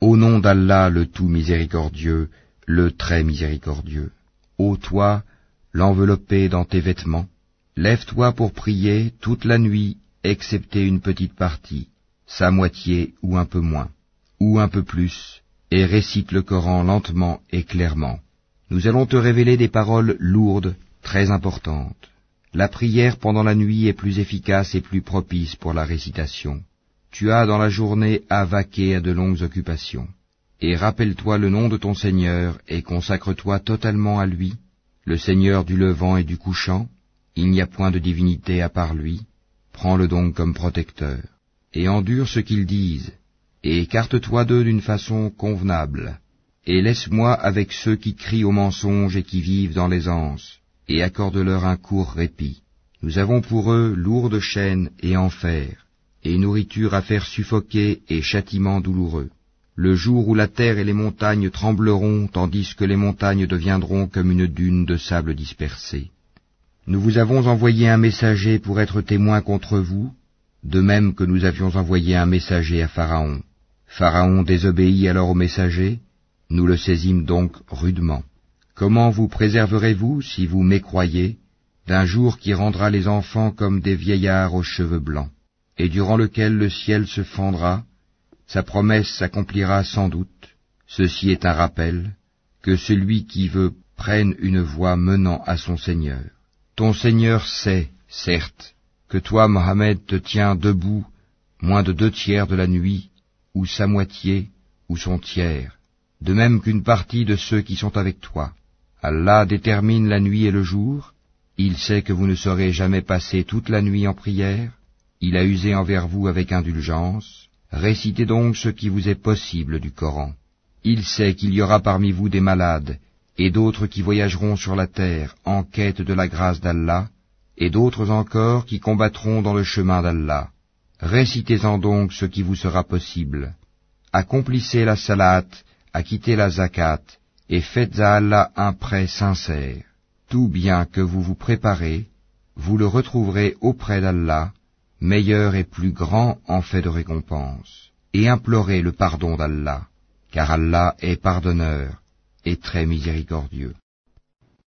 Au nom d'Allah le tout miséricordieux, le très miséricordieux. Ô toi, l'enveloppé dans tes vêtements, lève-toi pour prier toute la nuit, excepté une petite partie, sa moitié ou un peu moins, ou un peu plus, et récite le Coran lentement et clairement. Nous allons te révéler des paroles lourdes, très importantes. La prière pendant la nuit est plus efficace et plus propice pour la récitation. Tu as dans la journée à vaquer à de longues occupations. Et rappelle-toi le nom de ton Seigneur et consacre-toi totalement à lui, le Seigneur du levant et du couchant. Il n'y a point de divinité à part lui. Prends-le donc comme protecteur. Et endure ce qu'ils disent, et écarte-toi d'eux d'une façon convenable. Et laisse-moi avec ceux qui crient au mensonge et qui vivent dans l'aisance, et accorde-leur un court répit. Nous avons pour eux lourdes chaînes et enfer, et nourriture à faire suffoquer et châtiment douloureux. Le jour où la terre et les montagnes trembleront, tandis que les montagnes deviendront comme une dune de sable dispersé. Nous vous avons envoyé un messager pour être témoin contre vous, de même que nous avions envoyé un messager à Pharaon. Pharaon désobéit alors au messager, nous le saisîmes donc rudement. Comment vous préserverez-vous, si vous mécroyez, d'un jour qui rendra les enfants comme des vieillards aux cheveux blancs, et durant lequel le ciel se fendra? Sa promesse s'accomplira sans doute. Ceci est un rappel, que celui qui veut prenne une voie menant à son Seigneur. Ton Seigneur sait, certes, que toi, Mohammed, te tiens debout moins de 2/3 de la nuit, ou sa moitié, ou son tiers, de même qu'une partie de ceux qui sont avec toi. Allah détermine la nuit et le jour. Il sait que vous ne saurez jamais passer toute la nuit en prière. Il a usé envers vous avec indulgence. Récitez donc ce qui vous est possible du Coran. Il sait qu'il y aura parmi vous des malades, et d'autres qui voyageront sur la terre en quête de la grâce d'Allah, et d'autres encore qui combattront dans le chemin d'Allah. Récitez-en donc ce qui vous sera possible. Accomplissez la salat, acquittez la zakat, et faites à Allah un prêt sincère. Tout bien que vous vous préparez, vous le retrouverez auprès d'Allah, meilleur et plus grand en fait de récompense. Et implorez le pardon d'Allah, car Allah est pardonneur et très miséricordieux.